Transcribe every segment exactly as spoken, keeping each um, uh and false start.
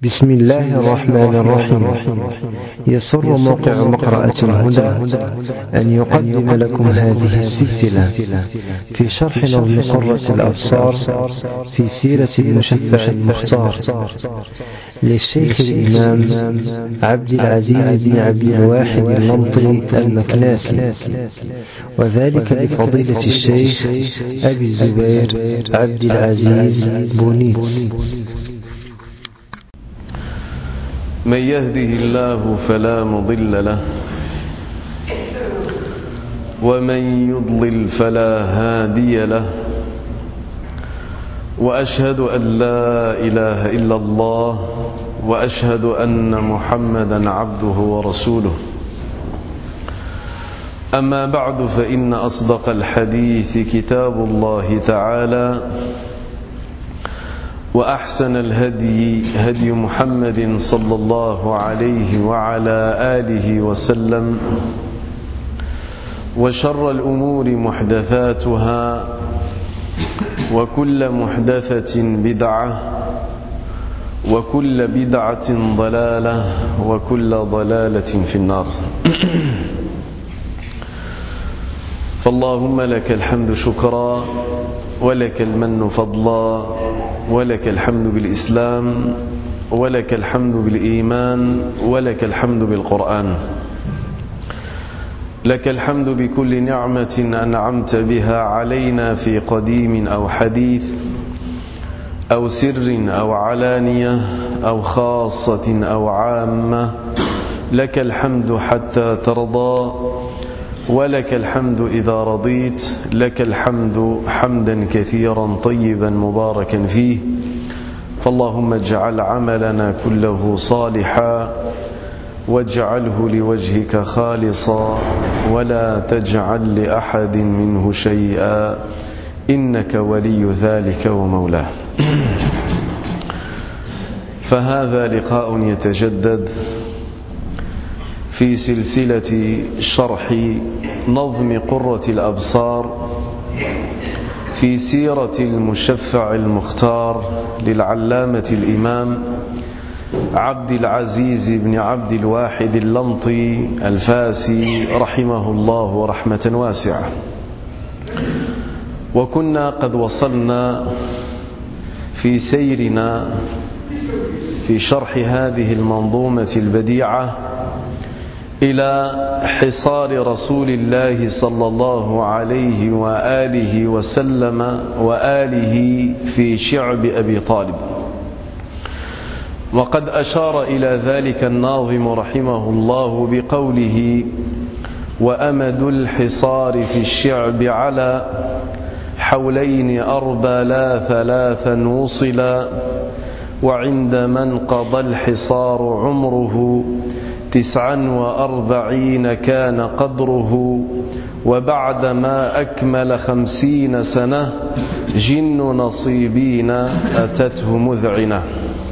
بسم الله الرحمن الرحيم. يسر موقع مقرأة الهدى أن يقدم لكم هذه السلسلة في شرح نظم قرة الأبصار في سيرة المشفع المختار للشيخ الإمام عبد العزيز بن عبد الواحد اللمطي المكناسي، وذلك لفضيلة الشيخ أبي الزبير عبد العزيز بونيت. من يهده الله فلا مضل له ومن يضلل فلا هادي له، وأشهد أن لا إله إلا الله وأشهد أن محمدا عبده ورسوله. أما بعد، فإن أصدق الحديث كتاب الله تعالى، وأحسن الهدي هدي محمد صلى الله عليه وعلى آله وسلم، وشر الأمور محدثاتها، وكل محدثة بدعة، وكل بدعة ضلالة، وكل ضلالة في النار. فاللهم لك الحمد شكرا، ولك المن فضلا، ولك الحمد بالإسلام، ولك الحمد بالإيمان، ولك الحمد بالقرآن. لك الحمد بكل نعمة أنعمت بها علينا في قديم أو حديث، أو سر أو علانية، أو خاصة أو عامة. لك الحمد حتى ترضى، ولك الحمد إذا رضيت. لك الحمد حمدا كثيرا طيبا مباركا فيه. فاللهم اجعل عملنا كله صالحا، واجعله لوجهك خالصا، ولا تجعل لأحد منه شيئا، إنك ولي ذلك ومولاه. فهذا لقاء يتجدد في سلسلة شرح نظم قرة الأبصار في سيرة المشفع المختار للعلامة الإمام عبد العزيز بن عبد الواحد اللمطي الفاسي رحمه الله رحمة واسعة. وكنا قد وصلنا في سيرنا في شرح هذه المنظومة البديعة إلى حصار رسول الله صلى الله عليه وآله وسلم وآله في شعب أبي طالب. وقد أشار إلى ذلك الناظم رحمه الله بقوله: وأمد الحصار في الشعب على حولين أربى لا ثلاثا وصلا، وعند من قضى الحصار عمره تسعا وأربعين كان قدره، وبعدما أكمل خمسين سنة جن نصيبين أتته مذعنة.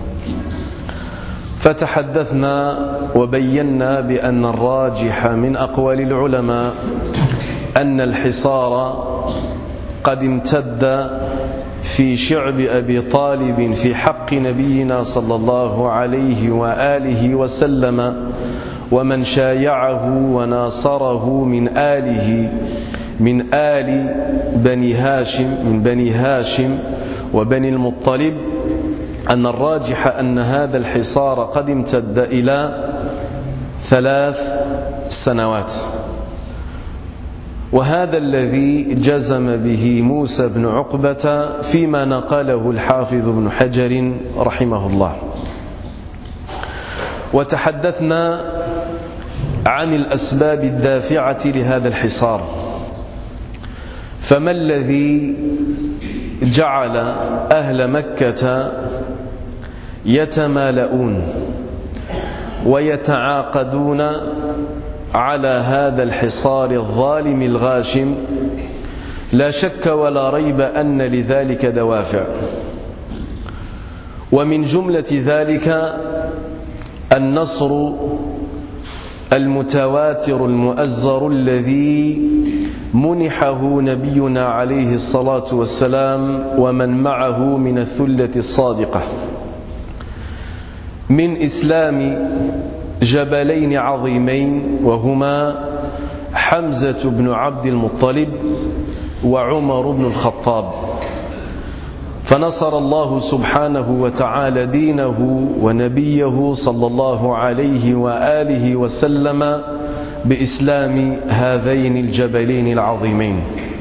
فتحدثنا وبينا بأن الراجح من أقوال العلماء أن الحصار قد امتد في شعب أبي طالب في حق نبينا صلى الله عليه وآله وسلم، ومن شايعه وناصره من آله من آل بني هاشم من بني هاشم وبني المطلب، أن الراجح أن هذا الحصار قد امتد إلى ثلاث سنوات. وهذا الذي جزم به موسى بن عقبة فيما نقله الحافظ بن حجر رحمه الله. وتحدثنا عن الأسباب الدافعة لهذا الحصار. فما الذي جعل أهل مكة يتمالؤون ويتعاقدون على هذا الحصار الظالم الغاشم؟ لا شك ولا ريب أن لذلك دوافع، ومن جملة ذلك النصر المتواتر المؤزر الذي منحه نبينا عليه الصلاة والسلام ومن معه من الثلة الصادقة من إسلام جبلين عظيمين، وهما حمزة بن عبد المطلب وعمر بن الخطاب. فنصر الله سبحانه وتعالى دينه ونبيه صلى الله عليه وآله وسلم بإسلام هذين الجبلين العظيمين.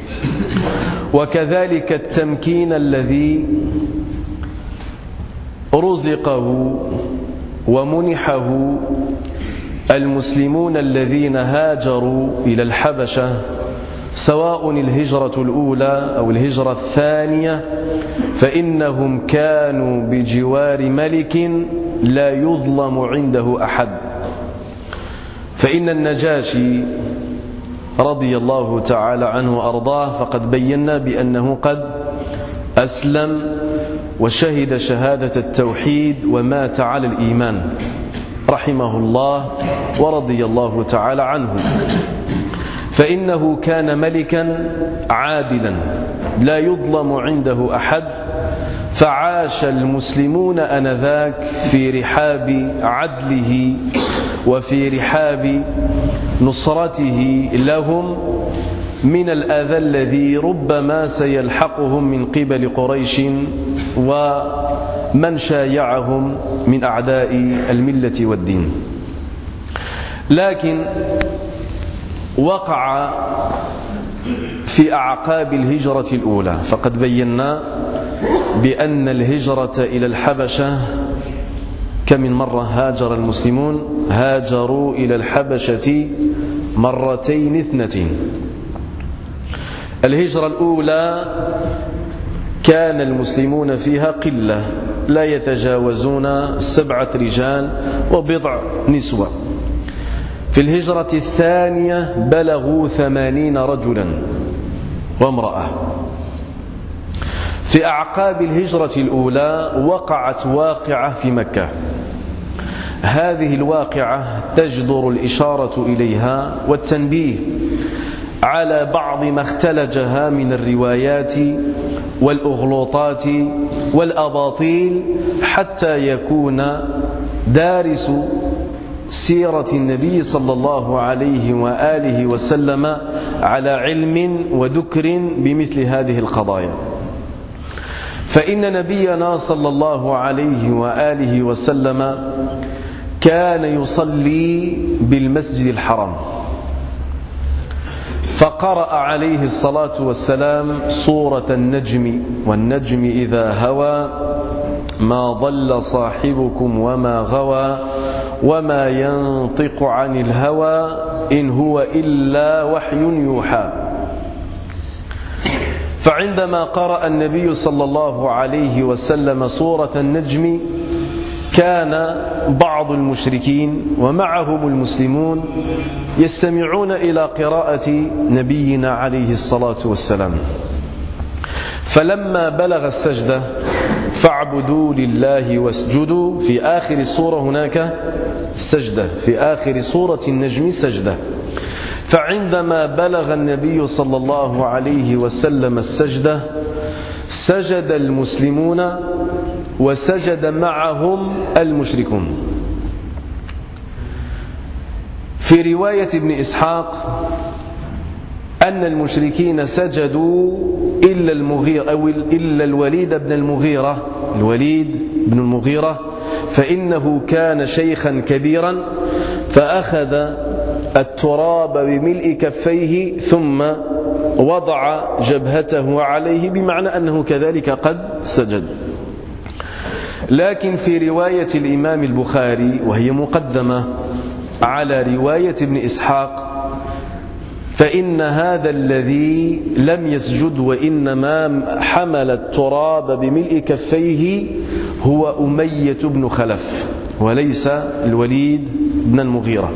وكذلك التمكين الذي رزقه ومنحه المسلمون الذين هاجروا إلى الحبشة، سواء الهجرة الأولى أو الهجرة الثانية، فإنهم كانوا بجوار ملك لا يظلم عنده أحد. فإن النجاشي رضي الله تعالى عنه وأرضاه فقد بينا بأنه قد أسلم وشهد شهادة التوحيد ومات على الإيمان رحمه الله ورضي الله تعالى عنه. فإنه كان ملكا عادلا لا يظلم عنده أحد، فعاش المسلمون آنذاك في رحاب عدله وفي رحاب نصرته لهم من الأذى الذي ربما سيلحقهم من قبل قريش ومن شايعهم من أعداء الملة والدين. لكن وقع في أعقاب الهجرة الأولى، فقد بينا بأن الهجرة إلى الحبشة كم من مرة هاجر المسلمون؟ هاجروا إلى الحبشة مرتين اثنتين. الهجرة الأولى كان المسلمون فيها قلة لا يتجاوزون سبعة رجال وبضع نسوة. في الهجرة الثانية بلغوا ثمانين رجلا وامرأة. في أعقاب الهجرة الأولى وقعت واقعة في مكة. هذه الواقعة تجدر الإشارة إليها والتنبيه على بعض ما اختلجها من الروايات والأغلوطات والأباطيل، حتى يكون دارس سيرة النبي صلى الله عليه وآله وسلم على علم وذكر بمثل هذه القضايا. فإن نبينا صلى الله عليه وآله وسلم كان يصلي بالمسجد الحرام، فقرأ عليه الصلاة والسلام سورة النجم: والنجم إذا هوى ما ضل صاحبكم وما غوى وما ينطق عن الهوى إن هو إلا وحي يوحى. فعندما قرأ النبي صلى الله عليه وسلم سورة النجم كان بعض المشركين ومعهم المسلمون يستمعون إلى قراءة نبينا عليه الصلاة والسلام. فلما بلغ السجدة: فاعبدوا لله واسجدوا، في آخر السورة هناك سجدة، في آخر سورة النجم سجدة. فعندما بلغ النبي صلى الله عليه وسلم السجدة سجد المسلمون وسجد معهم المشركون. في رواية ابن إسحاق أن المشركين سجدوا إلا المغيرة أو إلا الوليد بن المغيرة الوليد بن المغيرة فإنه كان شيخا كبيرا، فأخذ التراب بملء كفيه ثم وضع جبهته عليه، بمعنى أنه كذلك قد سجد. لكن في رواية الإمام البخاري وهي مقدمة على رواية ابن إسحاق فإن هذا الذي لم يسجد وإنما حمل التراب بملء كفيه هو أمية بن خلف وليس الوليد بن المغيرة.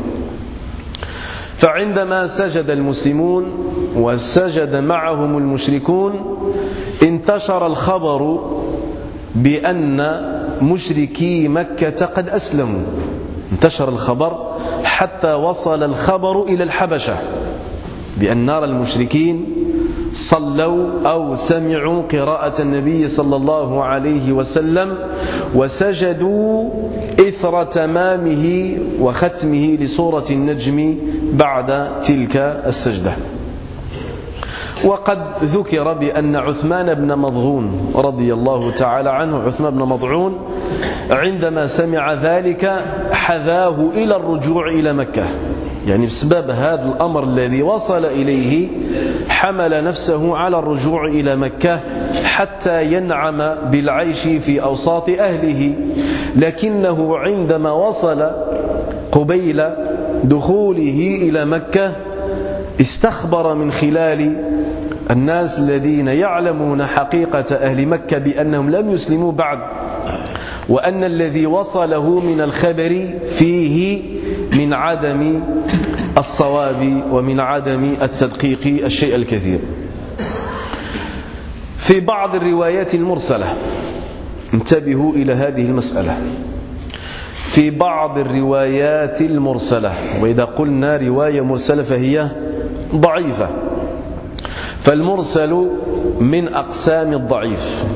فعندما سجد المسلمون وسجد معهم المشركون انتشر الخبر بأن مشركي مكة قد أسلموا، انتشر الخبر حتى وصل الخبر إلى الحبشة بأن نرى المشركين صلوا أو سمعوا قراءة النبي صلى الله عليه وسلم وسجدوا إثر إثر تمامه وختمه لسورة النجم بعد تلك السجدة. وقد ذكر بأن عثمان بن مضعون رضي الله تعالى عنه، عثمان بن مضعون عندما سمع ذلك حذاه إلى الرجوع إلى مكة، يعني بسبب هذا الأمر الذي وصل إليه حمل نفسه على الرجوع إلى مكة حتى ينعم بالعيش في أوساط أهله. لكنه عندما وصل قبيل دخوله إلى مكة استخبر من خلال الناس الذين يعلمون حقيقة أهل مكة بأنهم لم يسلموا بعد، وأن الذي وصله من الخبر فيه من عدم الصواب ومن عدم التدقيق الشيء الكثير. في بعض الروايات المرسلة، انتبهوا إلى هذه المسألة، في بعض الروايات المرسلة، وإذا قلنا رواية مرسلة فهي ضعيفة، فالمرسل من أقسام الضعيف.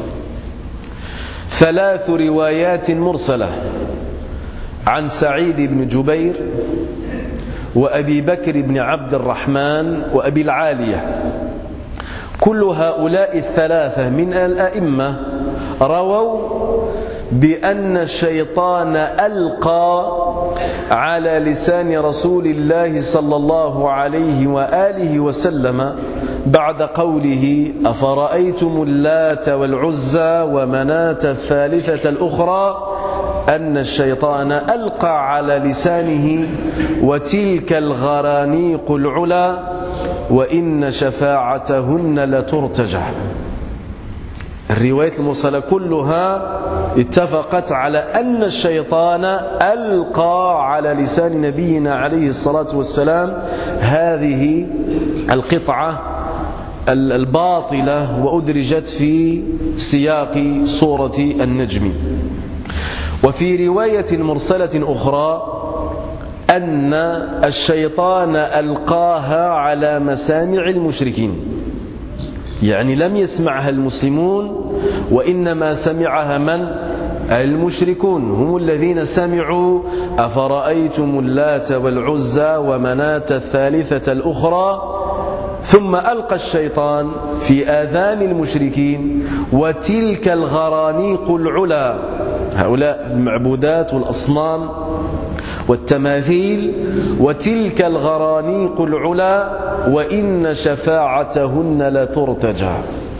ثلاث روايات مرسلة عن سعيد بن جبير وأبي بكر بن عبد الرحمن وأبي العالية، كل هؤلاء الثلاثة من الأئمة رووا بأن الشيطان ألقى على لسان رسول الله صلى الله عليه وآله وسلم بعد قوله أفرأيتم اللات والعزى ومناة الثالثة الأخرى أن الشيطان ألقى على لسانه وتلك الغرانيق العلا وإن شفاعتهن لترتجى. الروايات المرسلة كلها اتفقت على أن الشيطان ألقى على لسان نبينا عليه الصلاة والسلام هذه القطعة الباطلة وأدرجت في سياق سورة النجم. وفي رواية مرسلة أخرى أن الشيطان ألقاها على مسامع المشركين، يعني لم يسمعها المسلمون وإنما سمعها من؟ المشركون، هم الذين سمعوا أفرأيتم اللات والعزى ومناة الثالثة الأخرى، ثم ألقى الشيطان في آذان المشركين وتلك الغرانيق العلا، هؤلاء المعبودات والأصنام والتماثيل، وتلك الغرانيق العلا وإن شفاعتهن لترتجى.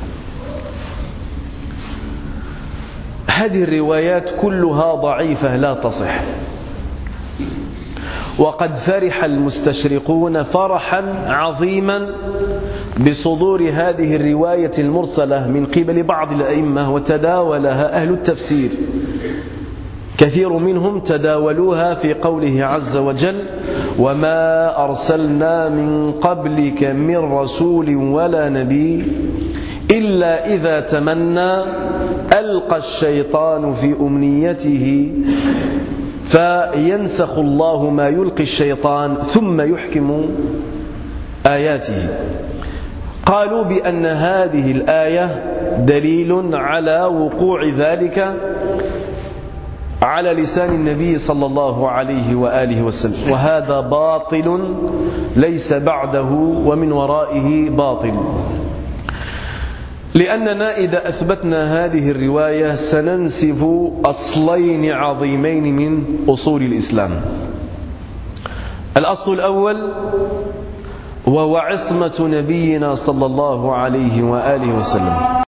هذه الروايات كلها ضعيفة لا تصح. وقد فرح المستشرقون فرحا عظيما بصدور هذه الرواية المرسلة من قبل بعض الأئمة، وتداولها أهل التفسير، كثير منهم تداولوها في قوله عز وجل وما أرسلنا من قبلك من رسول ولا نبي إلا إذا تمنى ألقى الشيطان في أمنيته فينسخ الله ما يلقي الشيطان ثم يحكم آياته. قالوا بأن هذه الآية دليل على وقوع ذلك على لسان النبي صلى الله عليه وآله وسلم، وهذا باطل ليس بعده ومن ورائه باطل، لأننا إذا أثبتنا هذه الرواية سننسف أصلين عظيمين من أصول الإسلام. الأصل الأول وهو عصمة نبينا صلى الله عليه وآله وسلم،